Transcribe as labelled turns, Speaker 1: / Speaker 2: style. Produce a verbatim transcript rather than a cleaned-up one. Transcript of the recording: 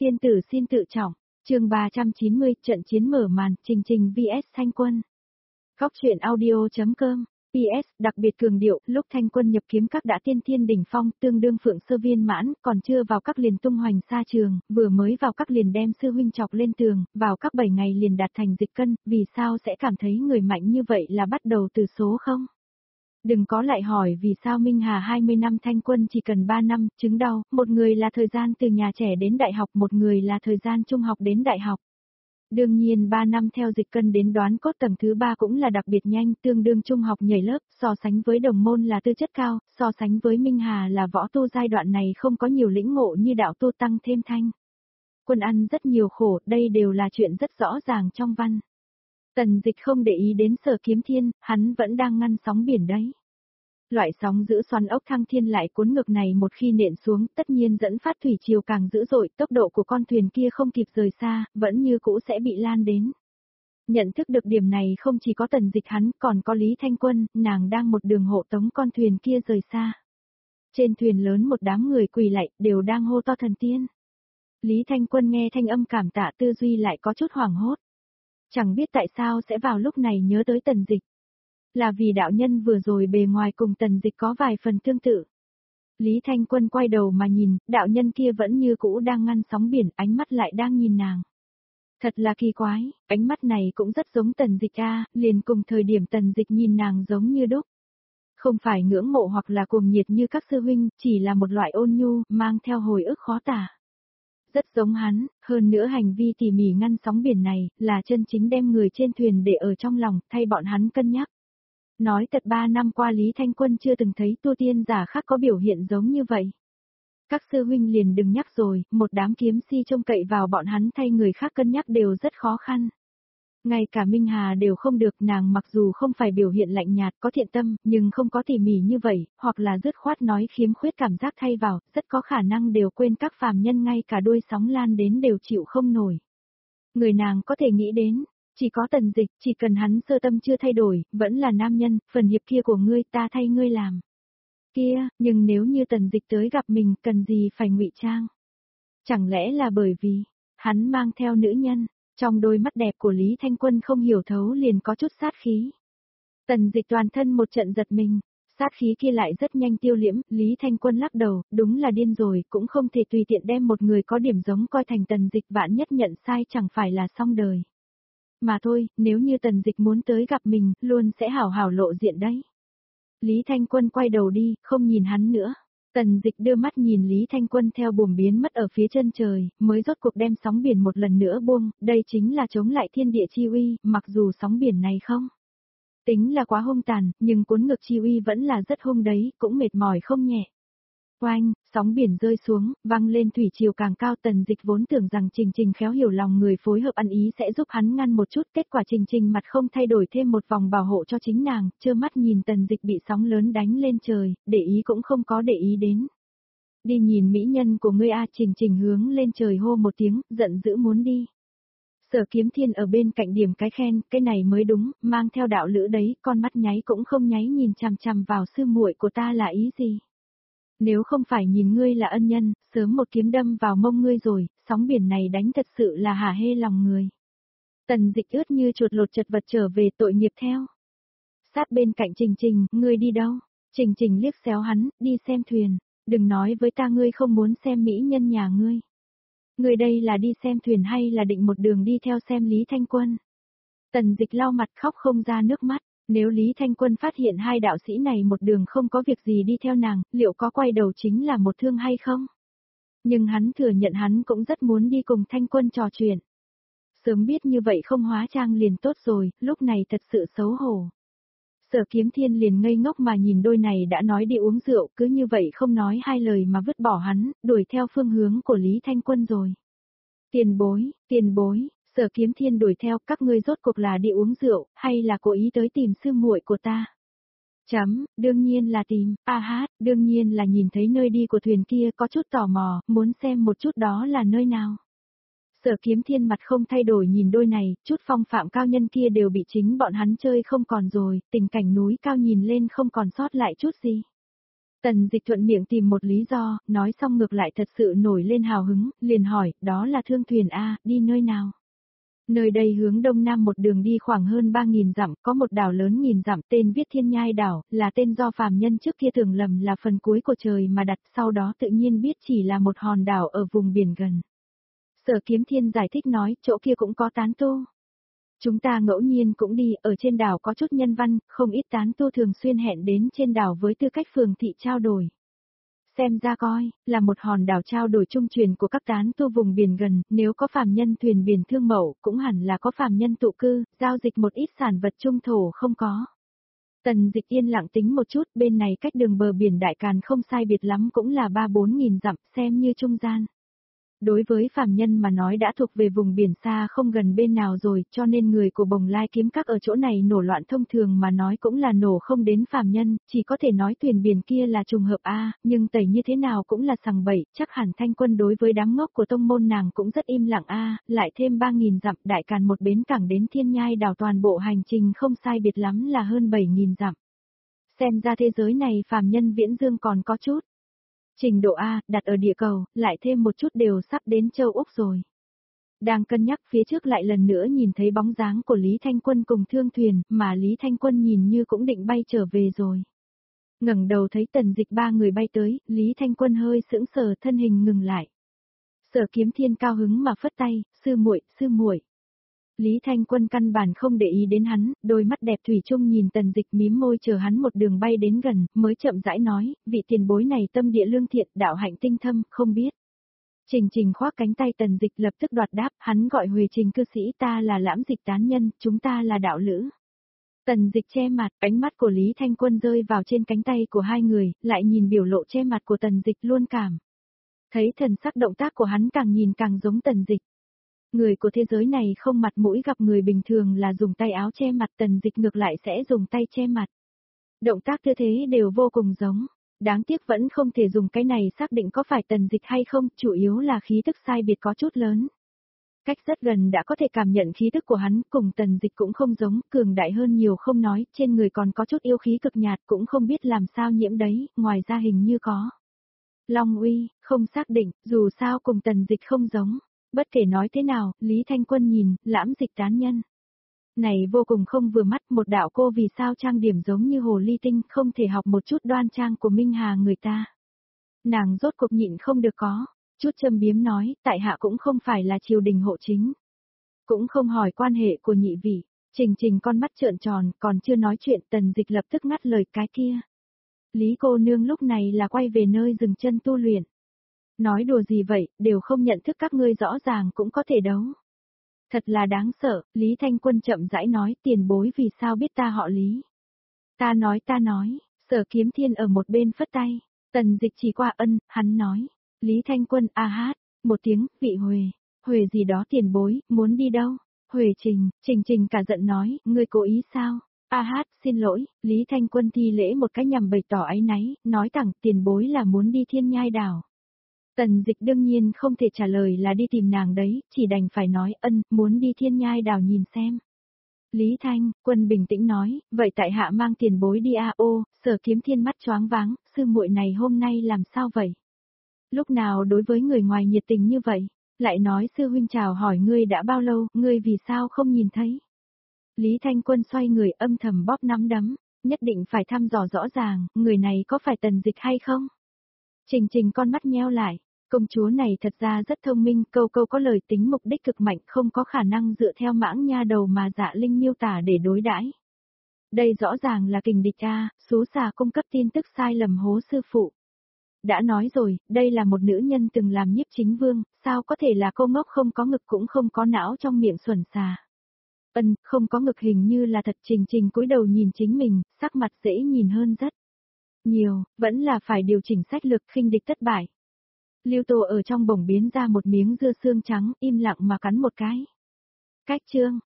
Speaker 1: Tiên tử xin tự trọng, chương ba trăm chín mươi, trận chiến mở màn, Trình Trình vs Thanh Quân. Góc truyện audio.com, pê ét, đặc biệt cường điệu, lúc Thanh Quân nhập kiếm các đã tiên thiên đỉnh phong, tương đương phượng sơ viên mãn, còn chưa vào các liền tung hoành xa trường, vừa mới vào các liền đem sư huynh chọc lên tường, vào các bảy ngày liền đạt thành dịch cân, vì sao sẽ cảm thấy người mạnh như vậy là bắt đầu từ số không? Đừng có lại hỏi vì sao Minh Hà hai mươi năm Thanh Quân chỉ cần ba năm, chứng đau, một người là thời gian từ nhà trẻ đến đại học, một người là thời gian trung học đến đại học. Đương nhiên ba năm theo dịch cân đến đoán cốt tầng thứ ba cũng là đặc biệt nhanh, tương đương trung học nhảy lớp, so sánh với đồng môn là tư chất cao, so sánh với Minh Hà là võ tu giai đoạn này không có nhiều lĩnh ngộ như đạo tu tăng thêm Thanh Quân ăn rất nhiều khổ, đây đều là chuyện rất rõ ràng trong văn. Tần Dịch không để ý đến Sở Kiếm Thiên, hắn vẫn đang ngăn sóng biển đấy. Loại sóng giữ xoắn ốc thăng thiên lại cuốn ngược này một khi nện xuống, tất nhiên dẫn phát thủy triều càng dữ dội, tốc độ của con thuyền kia không kịp rời xa, vẫn như cũ sẽ bị lan đến. Nhận thức được điểm này không chỉ có Tần Dịch hắn, còn có Lý Thanh Quân, nàng đang một đường hộ tống con thuyền kia rời xa. Trên thuyền lớn một đám người quỳ lạy, đều đang hô to thần tiên. Lý Thanh Quân nghe thanh âm cảm tạ, tư duy lại có chút hoảng hốt. Chẳng biết tại sao sẽ vào lúc này nhớ tới Tần Dịch. Là vì đạo nhân vừa rồi bề ngoài cùng Tần Dịch có vài phần tương tự. Lý Thanh Quân quay đầu mà nhìn, đạo nhân kia vẫn như cũ đang ngăn sóng biển, ánh mắt lại đang nhìn nàng. Thật là kỳ quái, ánh mắt này cũng rất giống Tần Dịch a, liền cùng thời điểm Tần Dịch nhìn nàng giống như đúc. Không phải ngưỡng mộ hoặc là cuồng nhiệt như các sư huynh, chỉ là một loại ôn nhu, mang theo hồi ức khó tả. Rất giống hắn, hơn nữa hành vi tỉ mỉ ngăn sóng biển này, là chân chính đem người trên thuyền để ở trong lòng, thay bọn hắn cân nhắc. Nói thật ba năm qua Lý Thanh Quân chưa từng thấy tu tiên giả khác có biểu hiện giống như vậy. Các sư huynh liền đừng nhắc rồi, một đám kiếm si trông cậy vào bọn hắn thay người khác cân nhắc đều rất khó khăn. Ngay cả Minh Hà đều không được, nàng mặc dù không phải biểu hiện lạnh nhạt có thiện tâm, nhưng không có tỉ mỉ như vậy, hoặc là dứt khoát nói khiếm khuyết cảm giác thay vào, rất có khả năng đều quên các phàm nhân ngay cả đuôi sóng lan đến đều chịu không nổi. Người nàng có thể nghĩ đến, chỉ có Tần Dịch, chỉ cần hắn sơ tâm chưa thay đổi, vẫn là nam nhân, phần hiệp kia của ngươi ta thay ngươi làm. Kia, nhưng nếu như Tần Dịch tới gặp mình, cần gì phải ngụy trang? Chẳng lẽ là bởi vì, hắn mang theo nữ nhân? Trong đôi mắt đẹp của Lý Thanh Quân không hiểu thấu liền có chút sát khí. Tần Dịch toàn thân một trận giật mình, sát khí kia lại rất nhanh tiêu liễm, Lý Thanh Quân lắc đầu, đúng là điên rồi, cũng không thể tùy tiện đem một người có điểm giống coi thành Tần Dịch, vạn nhất nhận sai chẳng phải là xong đời. Mà thôi, nếu như Tần Dịch muốn tới gặp mình, luôn sẽ hảo hảo lộ diện đấy. Lý Thanh Quân quay đầu đi, không nhìn hắn nữa. Tần Dịch đưa mắt nhìn Lý Thanh Quân theo buồm biến mất ở phía chân trời, mới rốt cuộc đem sóng biển một lần nữa buông, đây chính là chống lại thiên địa chi uy, mặc dù sóng biển này không tính là quá hung tàn, nhưng cuốn ngược chi uy vẫn là rất hung đấy, cũng mệt mỏi không nhẹ. Oanh, sóng biển rơi xuống, văng lên thủy triều càng cao. Tần Dịch vốn tưởng rằng Trình Trình khéo hiểu lòng người phối hợp ăn ý sẽ giúp hắn ngăn một chút, kết quả Trình Trình mặt không thay đổi thêm một vòng bảo hộ cho chính nàng, trơ mắt nhìn Tần Dịch bị sóng lớn đánh lên trời, để ý cũng không có để ý đến. Đi nhìn mỹ nhân của ngươi a. Trình Trình hướng lên trời hô một tiếng, giận dữ muốn đi. Sở Kiếm Thiên ở bên cạnh điểm cái khen, cái này mới đúng, mang theo đạo lữ đấy, con mắt nháy cũng không nháy nhìn chằm chằm vào sư muội của ta là ý gì? Nếu không phải nhìn ngươi là ân nhân, sớm một kiếm đâm vào mông ngươi rồi, sóng biển này đánh thật sự là hả hê lòng người. Tần Dịch ướt như chuột lột chật vật trở về, tội nghiệp theo. Sát bên cạnh Trình Trình, ngươi đi đâu? Trình Trình liếc xéo hắn, đi xem thuyền, đừng nói với ta ngươi không muốn xem mỹ nhân nhà ngươi. Ngươi đây là đi xem thuyền hay là định một đường đi theo xem Lý Thanh Quân? Tần Dịch lau mặt khóc không ra nước mắt. Nếu Lý Thanh Quân phát hiện hai đạo sĩ này một đường không có việc gì đi theo nàng, liệu có quay đầu chính là một thương hay không? Nhưng hắn thừa nhận hắn cũng rất muốn đi cùng Thanh Quân trò chuyện. Sớm biết như vậy không hóa trang liền tốt rồi, lúc này thật sự xấu hổ. Sở Kiếm Thiên liền ngây ngốc mà nhìn đôi này đã nói đi uống rượu, cứ như vậy không nói hai lời mà vứt bỏ hắn, đuổi theo phương hướng của Lý Thanh Quân rồi. Tiền bối, tiền bối. Sở Kiếm Thiên đuổi theo, các ngươi rốt cuộc là đi uống rượu, hay là cố ý tới tìm sư muội của ta? Chấm, đương nhiên là tìm, a hát, đương nhiên là nhìn thấy nơi đi của thuyền kia có chút tò mò, muốn xem một chút đó là nơi nào. Sở Kiếm Thiên mặt không thay đổi nhìn đôi này, chút phong phạm cao nhân kia đều bị chính bọn hắn chơi không còn rồi, tình cảnh núi cao nhìn lên không còn sót lại chút gì. Tần Dịch thuận miệng tìm một lý do, nói xong ngược lại thật sự nổi lên hào hứng, liền hỏi, đó là thương thuyền A, đi nơi nào? Nơi đây hướng đông nam một đường đi khoảng hơn ba nghìn dặm, có một đảo lớn nghìn dặm tên viết Thiên Nhai đảo, là tên do phàm nhân trước kia tưởng lầm là phần cuối của trời mà đặt, sau đó tự nhiên biết chỉ là một hòn đảo ở vùng biển gần. Sở Kiếm Thiên giải thích nói, chỗ kia cũng có tán tu. Chúng ta ngẫu nhiên cũng đi, ở trên đảo có chút nhân văn, không ít tán tu thường xuyên hẹn đến trên đảo với tư cách phường thị trao đổi. Xem ra coi, là một hòn đảo trao đổi trung truyền của các tán tu vùng biển gần, nếu có phàm nhân thuyền biển thương mậu, cũng hẳn là có phàm nhân tụ cư, giao dịch một ít sản vật trung thổ không có. Tần Dịch yên lặng tính một chút, bên này cách đường bờ biển Đại Càn không sai biệt lắm cũng là ba bốn nghìn dặm, xem như trung gian. Đối với phàm nhân mà nói đã thuộc về vùng biển xa không gần bên nào rồi, cho nên người của Bồng Lai kiếm các ở chỗ này nổ loạn thông thường mà nói cũng là nổ không đến phàm nhân, chỉ có thể nói thuyền biển kia là trùng hợp a, nhưng tẩy như thế nào cũng là sằng bậy, chắc hẳn Thanh Quân đối với đám ngốc của tông môn nàng cũng rất im lặng a, lại thêm ba nghìn dặm, Đại Càn một bến cảng đến Thiên Nhai đảo toàn bộ hành trình không sai biệt lắm là hơn bảy nghìn dặm. Xem ra thế giới này phàm nhân viễn dương còn có chút trình độ A, đặt ở địa cầu, lại thêm một chút đều sắp đến châu Úc rồi. Đang cân nhắc phía trước lại lần nữa nhìn thấy bóng dáng của Lý Thanh Quân cùng thương thuyền, mà Lý Thanh Quân nhìn như cũng định bay trở về rồi. Ngẩng đầu thấy Tần Dịch ba người bay tới, Lý Thanh Quân hơi sững sờ thân hình ngừng lại. Sở Kiếm Thiên cao hứng mà phất tay, sư muội, sư muội. Lý Thanh Quân căn bản không để ý đến hắn, đôi mắt đẹp thủy chung nhìn Tần Dịch mím môi chờ hắn một đường bay đến gần, mới chậm rãi nói, vị tiền bối này tâm địa lương thiện, đạo hạnh tinh thâm, không biết. Trình Trình khoác cánh tay Tần Dịch lập tức đoạt đáp, hắn gọi Huệ Trình cư sĩ, ta là Lãm Dịch tán nhân, chúng ta là đạo lữ. Tần Dịch che mặt, ánh mắt của Lý Thanh Quân rơi vào trên cánh tay của hai người, lại nhìn biểu lộ che mặt của Tần Dịch luôn cảm. Thấy thần sắc động tác của hắn càng nhìn càng giống Tần Dịch. Người của thế giới này không mặt mũi gặp người bình thường là dùng tay áo che mặt, Tần Dịch ngược lại sẽ dùng tay che mặt. Động tác tư thế đều vô cùng giống, đáng tiếc vẫn không thể dùng cái này xác định có phải Tần Dịch hay không, chủ yếu là khí tức sai biệt có chút lớn. Cách rất gần đã có thể cảm nhận khí tức của hắn, cùng Tần Dịch cũng không giống, cường đại hơn nhiều không nói, trên người còn có chút yêu khí cực nhạt cũng không biết làm sao nhiễm đấy, ngoài ra hình như có. Long uy, không xác định, dù sao cùng Tần Dịch không giống. Bất kể nói thế nào, Lý Thanh Quân nhìn, Lãm Dịch tán nhân. Này vô cùng không vừa mắt, một đạo cô vì sao trang điểm giống như hồ ly tinh, không thể học một chút đoan trang của Minh Hà người ta. Nàng rốt cuộc nhịn không được có, chút châm biếm nói, tại hạ cũng không phải là triều đình hộ chính. Cũng không hỏi quan hệ của nhị vị, Trình Trình con mắt trợn tròn, còn chưa nói chuyện Tần Dịch lập tức ngắt lời cái kia. Lý cô nương lúc này là quay về nơi dừng chân tu luyện. Nói đùa gì vậy, đều không nhận thức các ngươi rõ ràng cũng có thể đấu. Thật là đáng sợ, Lý Thanh Quân chậm rãi nói, tiền bối vì sao biết ta họ Lý. Ta nói ta nói, Sở Kiếm Thiên ở một bên phất tay, Tần Dịch chỉ qua ân, hắn nói, Lý Thanh Quân a hát, một tiếng, vị Huệ, Huệ gì đó tiền bối, muốn đi đâu? Huệ Trình, Trình Trình cả giận nói, ngươi cố ý sao? A hát, xin lỗi, Lý Thanh Quân thi lễ một cái nhằm bày tỏ áy náy, nói thẳng tiền bối là muốn đi Thiên Nhai đảo. Tần Dịch đương nhiên không thể trả lời là đi tìm nàng đấy, chỉ đành phải nói ân, muốn đi Thiên Nhai đảo nhìn xem. Lý Thanh, Quân bình tĩnh nói, vậy tại hạ mang tiền bối đi a ô, Sở Kiếm Thiên mắt choáng váng, sư muội này hôm nay làm sao vậy? Lúc nào đối với người ngoài nhiệt tình như vậy, lại nói sư huynh chào hỏi ngươi đã bao lâu, ngươi vì sao không nhìn thấy? Lý Thanh Quân xoay người âm thầm bóp nắm đấm, nhất định phải thăm dò rõ ràng, người này có phải Tần Dịch hay không? Trình Trình con mắt nheo lại, công chúa này thật ra rất thông minh, câu câu có lời tính mục đích cực mạnh, không có khả năng dựa theo mãng nha đầu mà Dạ Linh miêu tả để đối đãi. Đây rõ ràng là kình địch a, xú xà cung cấp tin tức sai lầm hố sư phụ. Đã nói rồi, đây là một nữ nhân từng làm nhiếp chính vương, sao có thể là cô ngốc không có ngực cũng không có não trong miệng xuẩn xà. Ân, không có ngực hình như là thật. Trình Trình cúi đầu nhìn chính mình, sắc mặt dễ nhìn hơn rất nhiều, vẫn là phải điều chỉnh sách lược khinh địch thất bại. Lưu Tô ở trong bổng biến ra một miếng dưa xương trắng, im lặng mà cắn một cái. Cách chương,